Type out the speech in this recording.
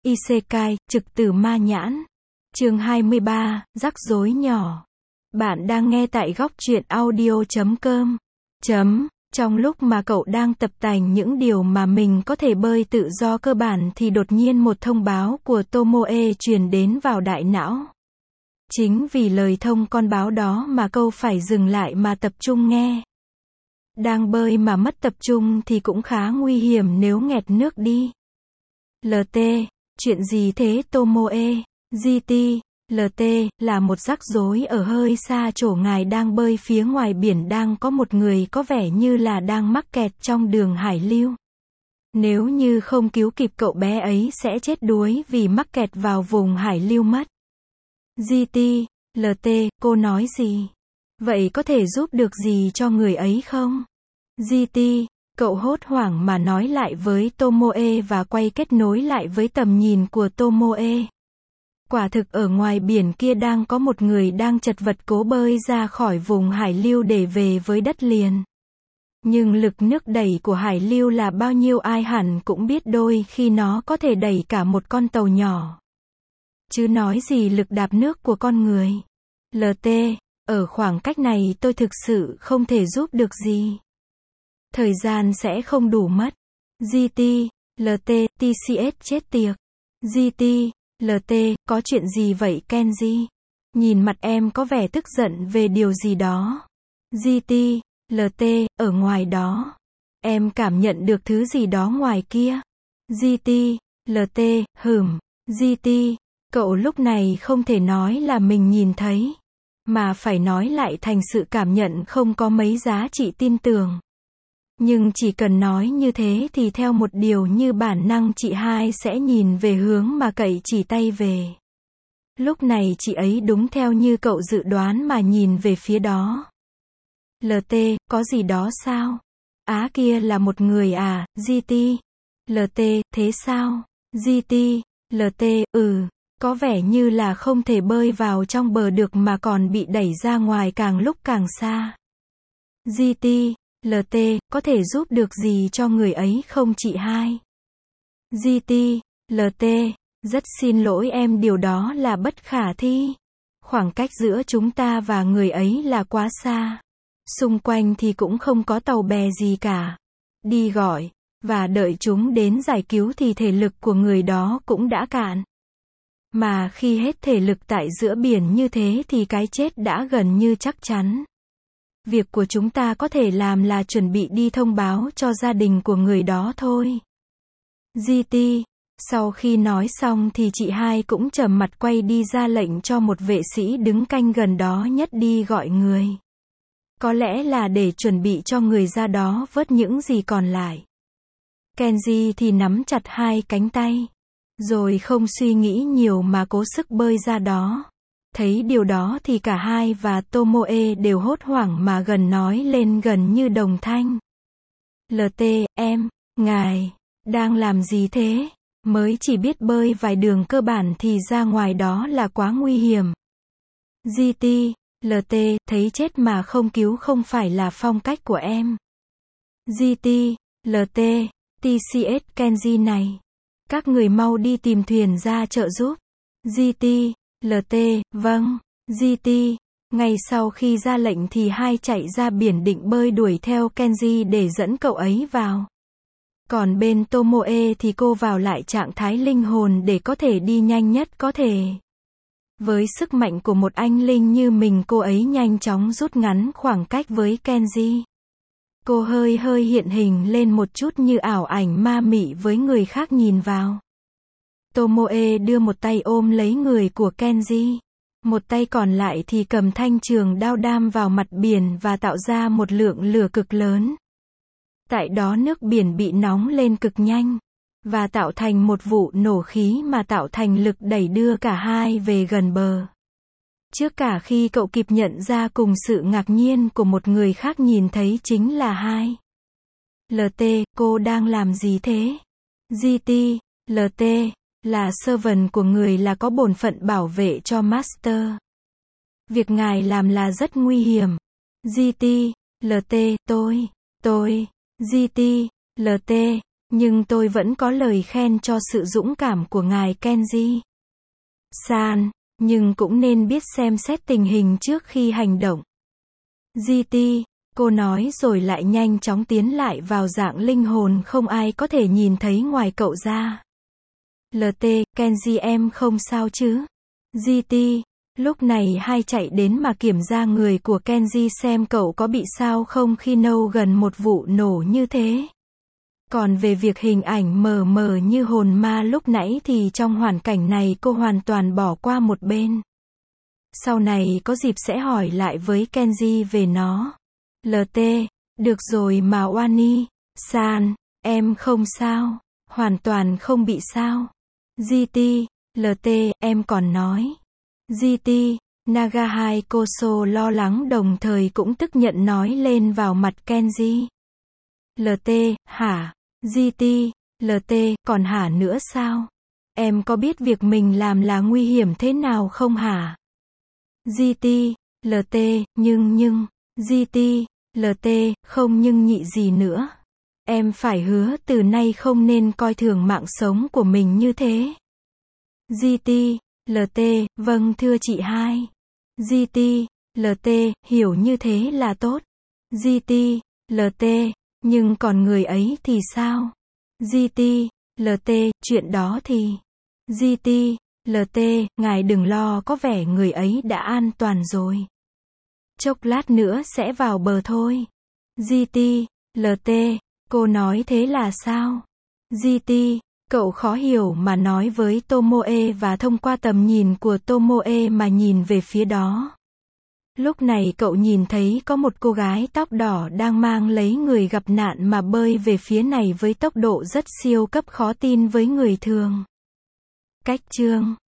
Isekai, trực tử ma nhãn. Chương 23, rắc rối nhỏ. Bạn đang nghe tại góc truyện audio.com. Trong lúc mà cậu đang tập tành những điều mà mình có thể bơi tự do cơ bản thì đột nhiên một thông báo của Tomoe truyền đến vào đại não. Chính vì lời thông con báo đó mà cậu phải dừng lại mà tập trung nghe. Đang bơi mà mất tập trung thì cũng khá nguy hiểm nếu nghẹt nước đi. LT, chuyện gì thế Tomoe? GT, LT, là một rắc rối ở hơi xa chỗ ngài đang bơi phía ngoài biển đang có một người có vẻ như là đang mắc kẹt trong đường hải lưu. Nếu như không cứu kịp cậu bé ấy sẽ chết đuối vì mắc kẹt vào vùng hải lưu mất. GT, LT, cô nói gì? Vậy có thể giúp được gì cho người ấy không? GT, cậu hốt hoảng mà nói lại với Tomoe và quay kết nối lại với tầm nhìn của Tomoe. Quả thực ở ngoài biển kia đang có một người đang chật vật cố bơi ra khỏi vùng hải lưu để về với đất liền. Nhưng lực nước đẩy của hải lưu là bao nhiêu ai hẳn cũng biết, đôi khi nó có thể đẩy cả một con tàu nhỏ. Chứ nói gì lực đạp nước của con người. LT, ở khoảng cách này tôi thực sự không thể giúp được gì. Thời gian sẽ không đủ mất. GT, LT, TCS chết tiệt. GT, LT, có chuyện gì vậy Kenji? Nhìn mặt em có vẻ tức giận về điều gì đó. GT, LT, ở ngoài đó. Em cảm nhận được thứ gì đó ngoài kia. GT, LT, GT, cậu lúc này không thể nói là mình nhìn thấy, mà phải nói lại thành sự cảm nhận không có mấy giá trị tin tưởng. Nhưng chỉ cần nói như thế thì theo một điều như bản năng chị hai sẽ nhìn về hướng mà cậy chỉ tay về. Lúc này chị ấy đúng theo như cậu dự đoán mà nhìn về phía đó. LT, có gì đó sao? Á kia là một người à, GT. LT, thế sao? GT, LT, có vẻ như là không thể bơi vào trong bờ được mà còn bị đẩy ra ngoài càng lúc càng xa. GT, LT, có thể giúp được gì cho người ấy không chị hai? GT, LT, rất xin lỗi em, điều đó là bất khả thi. Khoảng cách giữa chúng ta và người ấy là quá xa. Xung quanh thì cũng không có tàu bè gì cả. Đi gọi, và đợi chúng đến giải cứu thì thể lực của người đó cũng đã cạn. Mà khi hết thể lực tại giữa biển như thế thì cái chết đã gần như chắc chắn. Việc của chúng ta có thể làm là chuẩn bị đi thông báo cho gia đình của người đó thôi. GT, sau khi nói xong thì chị hai cũng trầm mặt quay đi ra lệnh cho một vệ sĩ đứng canh gần đó nhất đi gọi người. Có lẽ là để chuẩn bị cho người ra đó vớt những gì còn lại. Kenji thì nắm chặt hai cánh tay, rồi không suy nghĩ nhiều mà cố sức bơi ra đó. Thấy điều đó thì cả hai và Tomoe đều hốt hoảng mà gần nói lên gần như đồng thanh. LT, ngài, đang làm gì thế? Mới chỉ biết bơi vài đường cơ bản thì ra ngoài đó là quá nguy hiểm. GT, LT, thấy chết mà không cứu không phải là phong cách của em. GT, LT, TCS Kenji này. Các người mau đi tìm thuyền ra trợ giúp. GT, LT, vâng. GT, ngay sau khi ra lệnh thì hai chạy ra biển định bơi đuổi theo Kenji để dẫn cậu ấy vào. Còn bên Tomoe thì cô vào lại trạng thái linh hồn để có thể đi nhanh nhất có thể. Với sức mạnh của một anh linh như mình, cô ấy nhanh chóng rút ngắn khoảng cách với Kenji. Cô hơi hiện hình lên một chút như ảo ảnh ma mị với người khác nhìn vào. Tomoe đưa một tay ôm lấy người của Kenji. Một tay còn lại thì cầm thanh trường đao đam vào mặt biển và tạo ra một lượng lửa cực lớn. Tại đó nước biển bị nóng lên cực nhanh, và tạo thành một vụ nổ khí mà tạo thành lực đẩy đưa cả hai về gần bờ. Trước cả khi cậu kịp nhận ra cùng sự ngạc nhiên của một người khác nhìn thấy chính là hai. LT, cô đang làm gì thế? GT, LT, là servant của người là có bổn phận bảo vệ cho master. Việc ngài làm là rất nguy hiểm. GT, LT, tôi, GT, LT, Nhưng tôi vẫn có lời khen cho sự dũng cảm của ngài Kenji-san, nhưng cũng nên biết xem xét tình hình trước khi hành động. GT, cô nói rồi lại nhanh chóng tiến lại vào dạng linh hồn không ai có thể nhìn thấy ngoài cậu ra. LT, Kenji em không sao chứ? GT, lúc này hai chạy đến mà kiểm tra người của Kenji xem cậu có bị sao không khi nâu gần một vụ nổ như thế. Còn về việc hình ảnh mờ mờ như hồn ma lúc nãy thì trong hoàn cảnh này cô hoàn toàn bỏ qua một bên. Sau này có dịp sẽ hỏi lại với Kenji về nó. LT, được rồi mà Wani-san, em không sao, hoàn toàn không bị sao. GT, LT, em còn nói. GT, Nagahai Koso lo lắng đồng thời cũng tức giận nói lên vào mặt Kenji. LT, hả? GT, LT, còn hả nữa sao? Em có biết việc mình làm là nguy hiểm thế nào không hả? GT, LT, nhưng, GT, LT, không nhưng nhị gì nữa. Em phải hứa từ nay không nên coi thường mạng sống của mình như thế. GT, LT, vâng thưa chị hai. GT, LT, hiểu như thế là tốt. GT, LT, nhưng còn người ấy thì sao? GT, LT, chuyện đó thì... GT, LT, ngài đừng lo có vẻ người ấy đã an toàn rồi. Chốc lát nữa sẽ vào bờ thôi. GT, LT, cô nói thế là sao? GT, cậu khó hiểu mà nói với Tomoe và thông qua tầm nhìn của Tomoe mà nhìn về phía đó. Lúc này cậu nhìn thấy có một cô gái tóc đỏ đang mang lấy người gặp nạn mà bơi về phía này với tốc độ rất siêu cấp khó tin với người thường. Cách chương